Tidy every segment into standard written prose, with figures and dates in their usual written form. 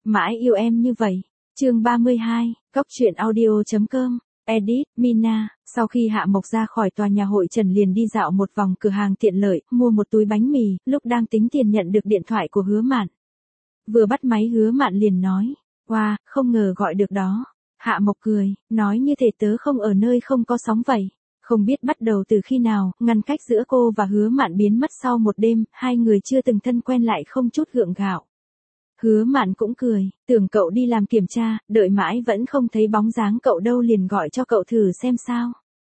Mãi yêu em như vậy. Chương 32, Cóc truyện audio.com. Edit, Mina. Sau khi Hạ Mộc ra khỏi tòa nhà hội Trần liền đi dạo một vòng cửa hàng tiện lợi, mua một túi bánh mì, lúc đang tính tiền nhận được điện thoại của Hứa Mạn. Vừa bắt máy Hứa Mạn liền nói, wow, không ngờ gọi được đó. Hạ Mộc cười, nói như thể tớ không ở nơi không có sóng vậy. Không biết bắt đầu từ khi nào, ngăn cách giữa cô và Hứa Mạn biến mất sau một đêm, hai người chưa từng thân quen lại không chút gượng gạo. Hứa Mạn cũng cười, tưởng cậu đi làm kiểm tra, đợi mãi vẫn không thấy bóng dáng cậu đâu liền gọi cho cậu thử xem sao.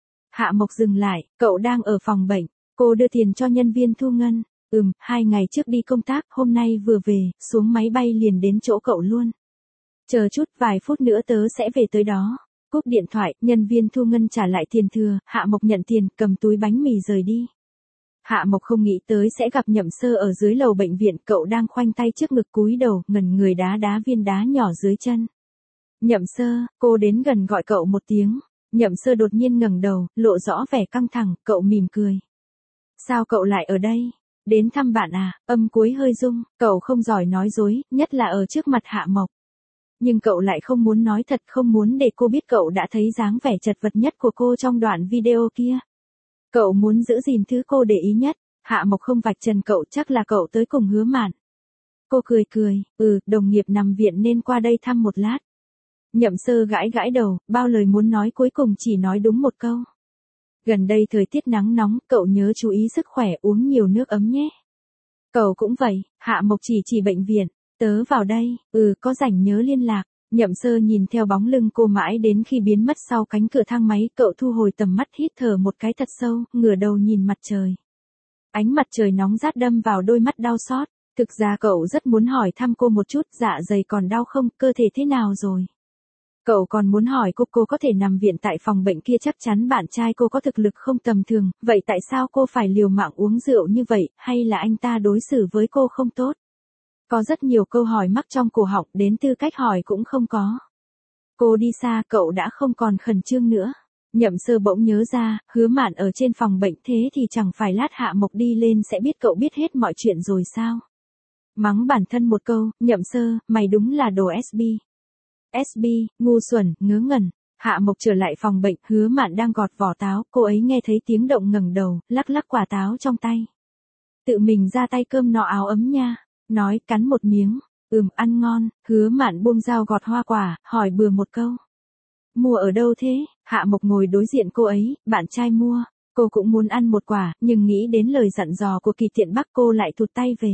Hạ Mộc dừng lại, cậu đang ở phòng bệnh, cô đưa tiền cho nhân viên thu ngân. 2 ngày trước đi công tác, hôm nay vừa về, xuống máy bay liền đến chỗ cậu luôn. Chờ chút, vài phút nữa tớ sẽ về tới đó. Cúp điện thoại, nhân viên thu ngân trả lại tiền thừa, Hạ Mộc nhận tiền, cầm túi bánh mì rời đi. Hạ Mộc không nghĩ tới sẽ gặp Nhậm Sơ ở dưới lầu bệnh viện, cậu đang khoanh tay trước ngực cúi đầu, ngẩn người đá viên đá nhỏ dưới chân. Nhậm Sơ, cô đến gần gọi cậu một tiếng. Nhậm Sơ đột nhiên ngẩng đầu, lộ rõ vẻ căng thẳng, cậu mỉm cười. Sao cậu lại ở đây? Đến thăm bạn à? Âm cuối hơi rung, cậu không giỏi nói dối, nhất là ở trước mặt Hạ Mộc. Nhưng cậu lại không muốn nói thật, không muốn để cô biết cậu đã thấy dáng vẻ chật vật nhất của cô trong đoạn video kia. Cậu muốn giữ gìn thứ cô để ý nhất. Hạ Mộc không vạch trần cậu, chắc là cậu tới cùng Hứa Mạn. Cô cười, đồng nghiệp nằm viện nên qua đây thăm một lát. Nhậm Sơ gãi đầu, bao lời muốn nói cuối cùng chỉ nói đúng một câu. Gần đây thời tiết nắng nóng, cậu nhớ chú ý sức khỏe, uống nhiều nước ấm nhé. Cậu cũng vậy. Hạ Mộc chỉ bệnh viện. Tớ vào đây, có rảnh nhớ liên lạc. Nhậm Sơ nhìn theo bóng lưng cô mãi đến khi biến mất sau cánh cửa thang máy, cậu thu hồi tầm mắt, hít thở một cái thật sâu, ngửa đầu nhìn mặt trời. Ánh mặt trời nóng rát đâm vào đôi mắt đau xót. Thực ra cậu rất muốn hỏi thăm cô một chút, dạ dày còn đau không, cơ thể thế nào rồi. Cậu còn muốn hỏi cô có thể nằm viện tại phòng bệnh kia, chắc chắn bạn trai cô có thực lực không tầm thường, vậy tại sao cô phải liều mạng uống rượu như vậy, hay là anh ta đối xử với cô không tốt? Có rất nhiều câu hỏi mắc trong cổ họng, đến tư cách hỏi cũng không có. Cô đi xa, cậu đã không còn khẩn trương nữa. Nhậm Sơ bỗng nhớ ra, Hứa Mạn ở trên phòng bệnh, thế thì chẳng phải lát Hạ Mộc đi lên sẽ biết cậu biết hết mọi chuyện rồi sao? Mắng bản thân một câu, Nhậm Sơ, mày đúng là đồ SB. SB, ngu xuẩn, ngớ ngẩn. Hạ Mộc trở lại phòng bệnh, Hứa Mạn đang gọt vỏ táo, cô ấy nghe thấy tiếng động ngẩng đầu, lắc quả táo trong tay. Tự mình ra tay cơm nọ áo ấm nha. Nói, cắn một miếng. Ăn ngon. Hứa Mạn buông dao gọt hoa quả, hỏi bừa một câu. Mua ở đâu thế? Hạ Mộc ngồi đối diện cô ấy, bạn trai mua. Cô cũng muốn ăn một quả, nhưng nghĩ đến lời dặn dò của Kỳ Tiện Bắc cô lại thụt tay về.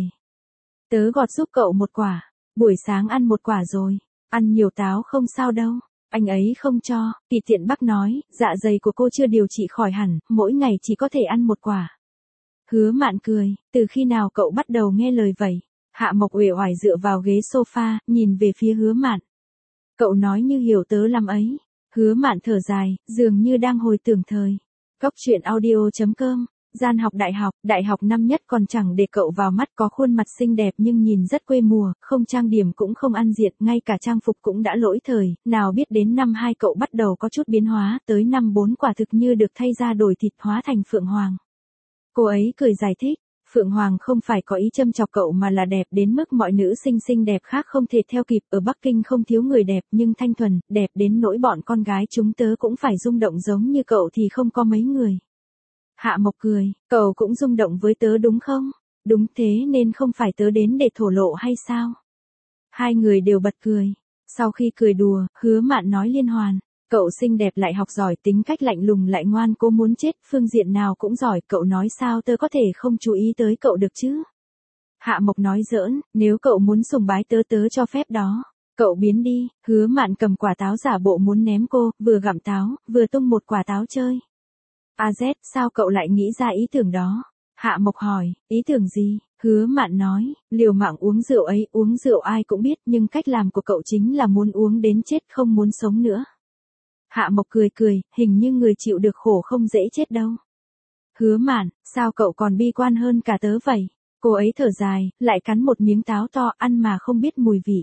Tớ gọt giúp cậu một quả. Buổi sáng ăn một quả rồi. Ăn nhiều táo không sao đâu. Anh ấy không cho. Kỳ Tiện Bắc nói, dạ dày của cô chưa điều trị khỏi hẳn, mỗi ngày chỉ có thể ăn một quả. Hứa Mạn cười, từ khi nào cậu bắt đầu nghe lời vậy? Hạ Mộc uể oải dựa vào ghế sofa, nhìn về phía Hứa Mạn. Cậu nói như hiểu tớ lắm ấy. Hứa Mạn thở dài, dường như đang hồi tưởng thời. Cóc truyện audio.com. Gian học đại học năm nhất còn chẳng để cậu vào mắt, có khuôn mặt xinh đẹp nhưng nhìn rất quê mùa, không trang điểm cũng không ăn diện, ngay cả trang phục cũng đã lỗi thời, nào biết đến năm 2 cậu bắt đầu có chút biến hóa, tới năm 4 quả thực như được thay da đổi thịt, hóa thành Phượng Hoàng. Cô ấy cười giải thích, Phượng Hoàng không phải có ý châm chọc cậu mà là đẹp đến mức mọi nữ sinh xinh đẹp khác không thể theo kịp, ở Bắc Kinh không thiếu người đẹp nhưng thanh thuần, đẹp đến nỗi bọn con gái chúng tớ cũng phải rung động giống như cậu thì không có mấy người. Hạ Mộc cười, cậu cũng rung động với tớ đúng không? Đúng thế nên không phải tớ đến để thổ lộ hay sao? Hai người đều bật cười. Sau khi cười đùa, Hứa Mạn nói liên hoàn. Cậu xinh đẹp lại học giỏi, tính cách lạnh lùng lại ngoan, cô muốn chết, phương diện nào cũng giỏi, cậu nói sao tớ có thể không chú ý tới cậu được chứ? Hạ Mộc nói giỡn, nếu cậu muốn sùng bái tớ cho phép đó. Cậu biến đi. Hứa Mạn cầm quả táo giả bộ muốn ném cô, vừa gặm táo, vừa tung một quả táo chơi. AZ, sao cậu lại nghĩ ra ý tưởng đó? Hạ Mộc hỏi, ý tưởng gì? Hứa Mạn nói, liều mạng uống rượu ấy, uống rượu ai cũng biết, nhưng cách làm của cậu chính là muốn uống đến chết, không muốn sống nữa. Hạ Mộc cười, hình như người chịu được khổ không dễ chết đâu. Hứa Mạn, sao cậu còn bi quan hơn cả tớ vậy? Cô ấy thở dài, lại cắn một miếng táo to, ăn mà không biết mùi vị.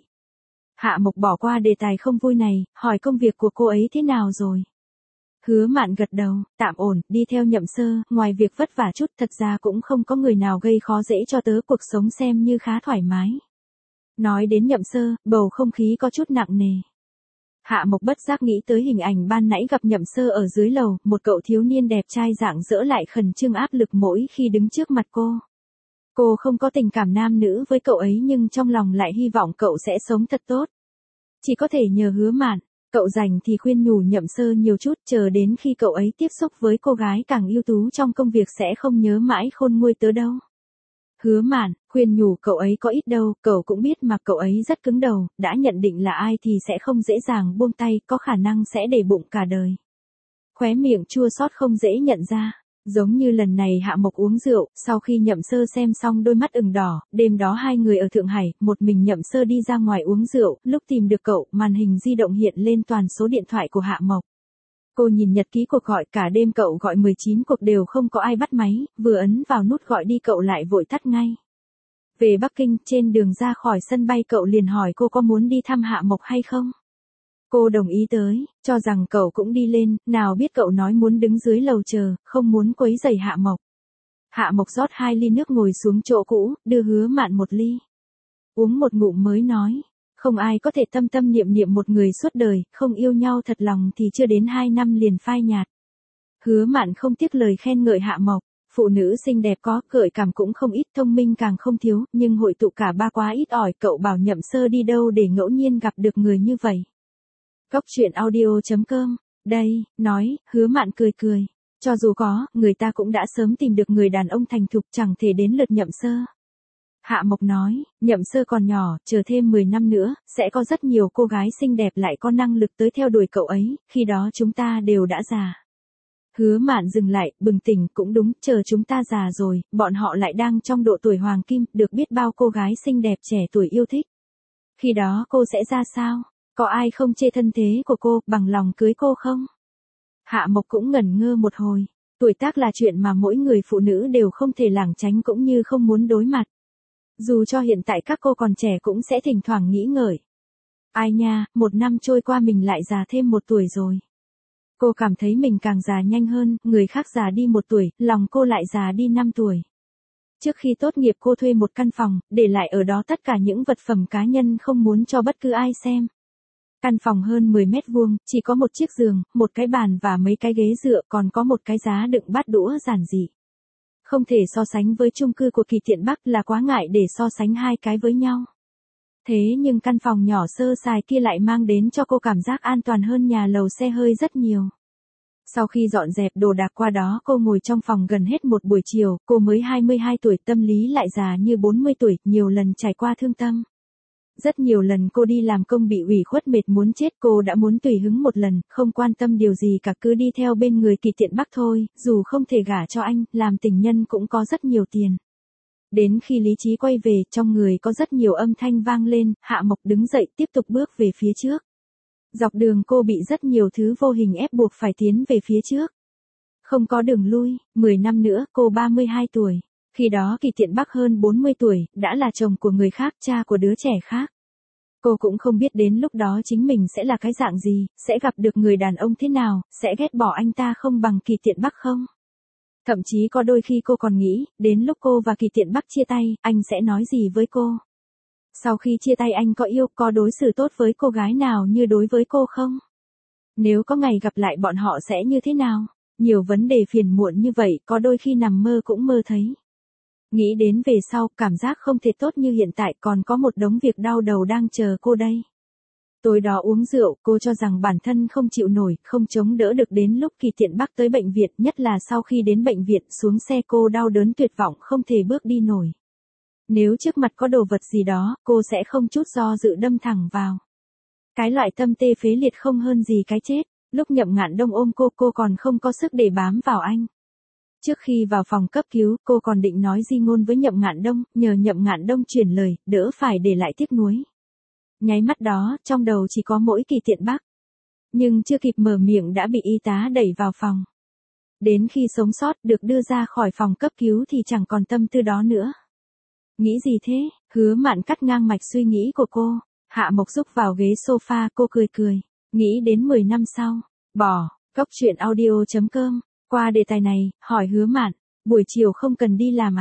Hạ Mộc bỏ qua đề tài không vui này, hỏi công việc của cô ấy thế nào rồi? Hứa Mạn gật đầu, tạm ổn, đi theo Nhậm Sơ, ngoài việc vất vả chút, thật ra cũng không có người nào gây khó dễ cho tớ, cuộc sống xem như khá thoải mái. Nói đến Nhậm Sơ, bầu không khí có chút nặng nề. Hạ Mộc bất giác nghĩ tới hình ảnh ban nãy gặp Nhậm Sơ ở dưới lầu, một cậu thiếu niên đẹp trai rạng rỡ lại khẩn trương áp lực mỗi khi đứng trước mặt cô. Cô không có tình cảm nam nữ với cậu ấy nhưng trong lòng lại hy vọng cậu sẽ sống thật tốt. Chỉ có thể nhờ Hứa Mạn, cậu rảnh thì khuyên nhủ Nhậm Sơ nhiều chút, chờ đến khi cậu ấy tiếp xúc với cô gái càng ưu tú trong công việc sẽ không nhớ mãi khôn nguôi tớ đâu. Hứa Mạn, khuyên nhủ cậu ấy có ít đâu, cậu cũng biết mà cậu ấy rất cứng đầu, đã nhận định là ai thì sẽ không dễ dàng buông tay, có khả năng sẽ để bụng cả đời. Khóe miệng chua xót không dễ nhận ra. Giống như lần này Hạ Mộc uống rượu, sau khi Nhậm Sơ xem xong đôi mắt ửng đỏ, đêm đó hai người ở Thượng Hải, một mình Nhậm Sơ đi ra ngoài uống rượu, lúc tìm được cậu, màn hình di động hiện lên toàn số điện thoại của Hạ Mộc. Cô nhìn nhật ký cuộc gọi, cả đêm cậu gọi 19 cuộc đều không có ai bắt máy, vừa ấn vào nút gọi đi cậu lại vội tắt ngay. Về Bắc Kinh, trên đường ra khỏi sân bay cậu liền hỏi cô có muốn đi thăm Hạ Mộc hay không. Cô đồng ý tới, cho rằng cậu cũng đi lên, nào biết cậu nói muốn đứng dưới lầu chờ, không muốn quấy rầy Hạ Mộc. Hạ Mộc rót 2 ly nước ngồi xuống chỗ cũ, đưa Hứa Mạn 1 ly. Uống một ngụm mới nói, không ai có thể tâm tâm niệm niệm một người suốt đời, không yêu nhau thật lòng thì chưa đến 2 năm liền phai nhạt. Hứa Mạn không tiếc lời khen ngợi Hạ Mộc, phụ nữ xinh đẹp có, gợi cảm cũng không ít, thông minh càng không thiếu, nhưng hội tụ cả ba quá ít ỏi, cậu bảo Nhậm Sơ đi đâu để ngẫu nhiên gặp được người như vậy. Góc truyện audio.com, đây, nói, Hứa Mạn cười cười. Cho dù có, người ta cũng đã sớm tìm được người đàn ông thành thục, chẳng thể đến lượt Nhậm Sơ. Hạ Mộc nói, Nhậm Sơ còn nhỏ, chờ thêm 10 năm nữa, sẽ có rất nhiều cô gái xinh đẹp lại có năng lực tới theo đuổi cậu ấy, khi đó chúng ta đều đã già. Hứa Mạn dừng lại, bừng tỉnh, cũng đúng, chờ chúng ta già rồi, bọn họ lại đang trong độ tuổi hoàng kim, được biết bao cô gái xinh đẹp trẻ tuổi yêu thích. Khi đó cô sẽ ra sao? Có ai không chê thân thế của cô, bằng lòng cưới cô không? Hạ Mộc cũng ngẩn ngơ một hồi. Tuổi tác là chuyện mà mỗi người phụ nữ đều không thể lảng tránh cũng như không muốn đối mặt. Dù cho hiện tại các cô còn trẻ cũng sẽ thỉnh thoảng nghĩ ngợi. Ai nha, 1 năm trôi qua mình lại già thêm 1 tuổi rồi. Cô cảm thấy mình càng già nhanh hơn, người khác già đi 1 tuổi, lòng cô lại già đi 5 tuổi. Trước khi tốt nghiệp cô thuê một căn phòng, để lại ở đó tất cả những vật phẩm cá nhân không muốn cho bất cứ ai xem. Căn phòng hơn 10 mét vuông, chỉ có một chiếc giường, một cái bàn và mấy cái ghế dựa, còn có một cái giá đựng bát đũa giản dị. Không thể so sánh với chung cư của Kỳ Tiện Bắc, là quá ngại để so sánh hai cái với nhau. Thế nhưng căn phòng nhỏ sơ sài kia lại mang đến cho cô cảm giác an toàn hơn nhà lầu xe hơi rất nhiều. Sau khi dọn dẹp đồ đạc qua đó, cô ngồi trong phòng gần hết một buổi chiều, cô mới 22 tuổi, tâm lý lại già như 40 tuổi, nhiều lần trải qua thương tâm. Rất nhiều lần cô đi làm công bị ủy khuất mệt muốn chết, cô đã muốn tùy hứng một lần, không quan tâm điều gì cả, cứ đi theo bên người Kỳ Tiện Bắc thôi, dù không thể gả cho anh, làm tình nhân cũng có rất nhiều tiền. Đến khi lý trí quay về, trong người có rất nhiều âm thanh vang lên, Hạ Mộc đứng dậy tiếp tục bước về phía trước. Dọc đường cô bị rất nhiều thứ vô hình ép buộc phải tiến về phía trước. Không có đường lui, 10 năm nữa cô 32 tuổi. Khi đó Kỳ Tiện Bắc hơn 40 tuổi, đã là chồng của người khác, cha của đứa trẻ khác. Cô cũng không biết đến lúc đó chính mình sẽ là cái dạng gì, sẽ gặp được người đàn ông thế nào, sẽ ghét bỏ anh ta không bằng Kỳ Tiện Bắc không? Thậm chí có đôi khi cô còn nghĩ, đến lúc cô và Kỳ Tiện Bắc chia tay, anh sẽ nói gì với cô? Sau khi chia tay anh có yêu, có đối xử tốt với cô gái nào như đối với cô không? Nếu có ngày gặp lại bọn họ sẽ như thế nào? Nhiều vấn đề phiền muộn như vậy, có đôi khi nằm mơ cũng mơ thấy. Nghĩ đến về sau, cảm giác không thể tốt như hiện tại, còn có một đống việc đau đầu đang chờ cô đây. Tối đó uống rượu, cô cho rằng bản thân không chịu nổi, không chống đỡ được, đến lúc Kỳ Tiện Bắc tới bệnh viện, nhất là sau khi đến bệnh viện, xuống xe cô đau đớn tuyệt vọng không thể bước đi nổi. Nếu trước mặt có đồ vật gì đó, cô sẽ không chút do dự đâm thẳng vào. Cái loại tâm tê phế liệt không hơn gì cái chết. Lúc Nhậm Ngạn Đông ôm cô còn không có sức để bám vào anh. Trước khi vào phòng cấp cứu, cô còn định nói di ngôn với Nhậm Ngạn Đông, nhờ Nhậm Ngạn Đông truyền lời, đỡ phải để lại tiếc nuối. Nháy mắt đó, trong đầu chỉ có mỗi Kỳ Tiện Bắc. Nhưng chưa kịp mở miệng đã bị y tá đẩy vào phòng. Đến khi sống sót, được đưa ra khỏi phòng cấp cứu thì chẳng còn tâm tư đó nữa. Nghĩ gì thế? Hứa Mạn cắt ngang mạch suy nghĩ của cô. Hạ Mộc rúc vào ghế sofa, cô cười cười. Nghĩ đến 10 năm sau. Bỏ. Góc truyện audio.com. Qua đề tài này, hỏi Hứa Mạn. Buổi chiều không cần đi làm à?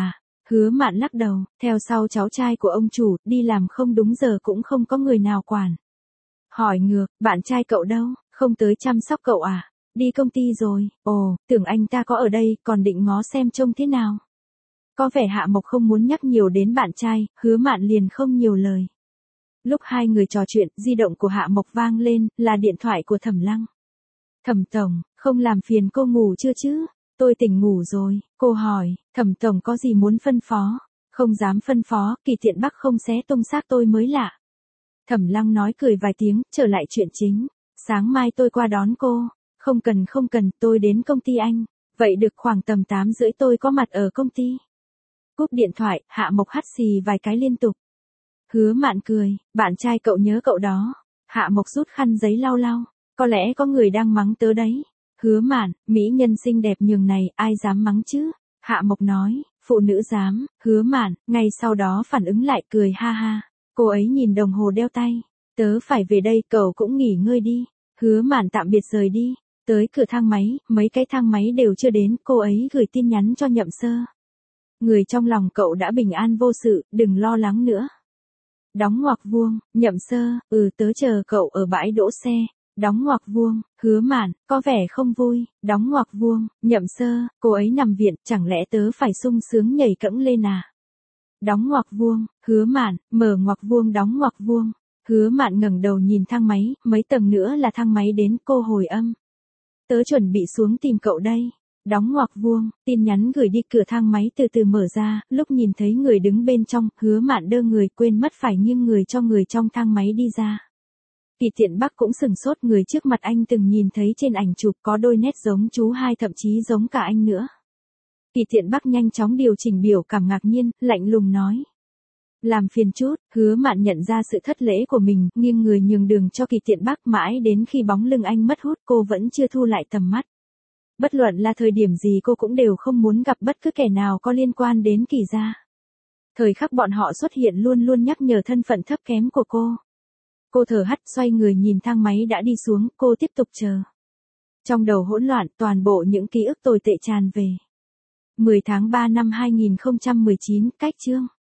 Hứa Mạn lắc đầu, theo sau cháu trai của ông chủ, đi làm không đúng giờ cũng không có người nào quản. Hỏi ngược, bạn trai cậu đâu, không tới chăm sóc cậu à? Đi công ty rồi, ồ, tưởng anh ta có ở đây, còn định ngó xem trông thế nào. Có vẻ Hạ Mộc không muốn nhắc nhiều đến bạn trai, Hứa Mạn liền không nhiều lời. Lúc hai người trò chuyện, di động của Hạ Mộc vang lên, là điện thoại của Thẩm Lăng. Thẩm tổng, không làm phiền cô ngủ chưa chứ? Tôi tỉnh ngủ rồi, cô hỏi, Thẩm tổng có gì muốn phân phó? Không dám phân phó, Kỳ Tiện Bắc không xé tung xác tôi mới lạ. Thẩm Lăng nói cười vài tiếng, trở lại chuyện chính. Sáng mai tôi qua đón cô. Không cần, tôi đến công ty anh. Vậy được, khoảng tầm 8 rưỡi tôi có mặt ở công ty. Cúp điện thoại, Hạ Mộc hắt xì vài cái liên tục. Hứa Mạn cười, bạn trai cậu nhớ cậu đó. Hạ Mộc rút khăn giấy lau lau. Có lẽ có người đang mắng tớ đấy. Hứa Mạn, mỹ nhân xinh đẹp nhường này, ai dám mắng chứ? Hạ Mộc nói, phụ nữ dám. Hứa Mạn, ngay sau đó phản ứng lại cười ha ha. Cô ấy nhìn đồng hồ đeo tay. Tớ phải về đây, cậu cũng nghỉ ngơi đi. Hứa Mạn tạm biệt rời đi. Tới cửa thang máy, mấy cái thang máy đều chưa đến, cô ấy gửi tin nhắn cho Nhậm Sơ. Người trong lòng cậu đã bình an vô sự, đừng lo lắng nữa. Đóng ngoặc vuông, Nhậm Sơ, tớ chờ cậu ở bãi đỗ xe. Đóng ngoặc vuông, Hứa Mạn, có vẻ không vui. Đóng ngoặc vuông, Nhậm Sơ, cô ấy nằm viện, chẳng lẽ tớ phải sung sướng nhảy cẫng lên à? Đóng ngoặc vuông, Hứa Mạn, mở ngoặc vuông, đóng ngoặc vuông. Hứa Mạn ngẩng đầu nhìn thang máy, mấy tầng nữa là thang máy đến, cô hồi âm. Tớ chuẩn bị xuống tìm cậu đây. Đóng ngoặc vuông, tin nhắn gửi đi, cửa thang máy từ từ mở ra, lúc nhìn thấy người đứng bên trong, Hứa Mạn đơ người, quên mất phải nghiêng người cho người trong thang máy đi ra. Kỳ Tiện Bắc cũng sừng sốt, người trước mặt anh từng nhìn thấy trên ảnh chụp, có đôi nét giống chú hai, thậm chí giống cả anh nữa. Kỳ Tiện Bắc nhanh chóng điều chỉnh biểu cảm, ngạc nhiên, lạnh lùng nói. Làm phiền chút. Hứa Mạn nhận ra sự thất lễ của mình, nghiêng người nhường đường cho Kỳ Tiện Bắc, mãi đến khi bóng lưng anh mất hút, cô vẫn chưa thu lại tầm mắt. Bất luận là thời điểm gì cô cũng đều không muốn gặp bất cứ kẻ nào có liên quan đến Kỳ gia. Thời khắc bọn họ xuất hiện luôn luôn nhắc nhở thân phận thấp kém của cô. Cô thở hắt, xoay người nhìn thang máy đã đi xuống, cô tiếp tục chờ. Trong đầu hỗn loạn, toàn bộ những ký ức tồi tệ tràn về. 10 tháng 3 năm 2019, cách chương.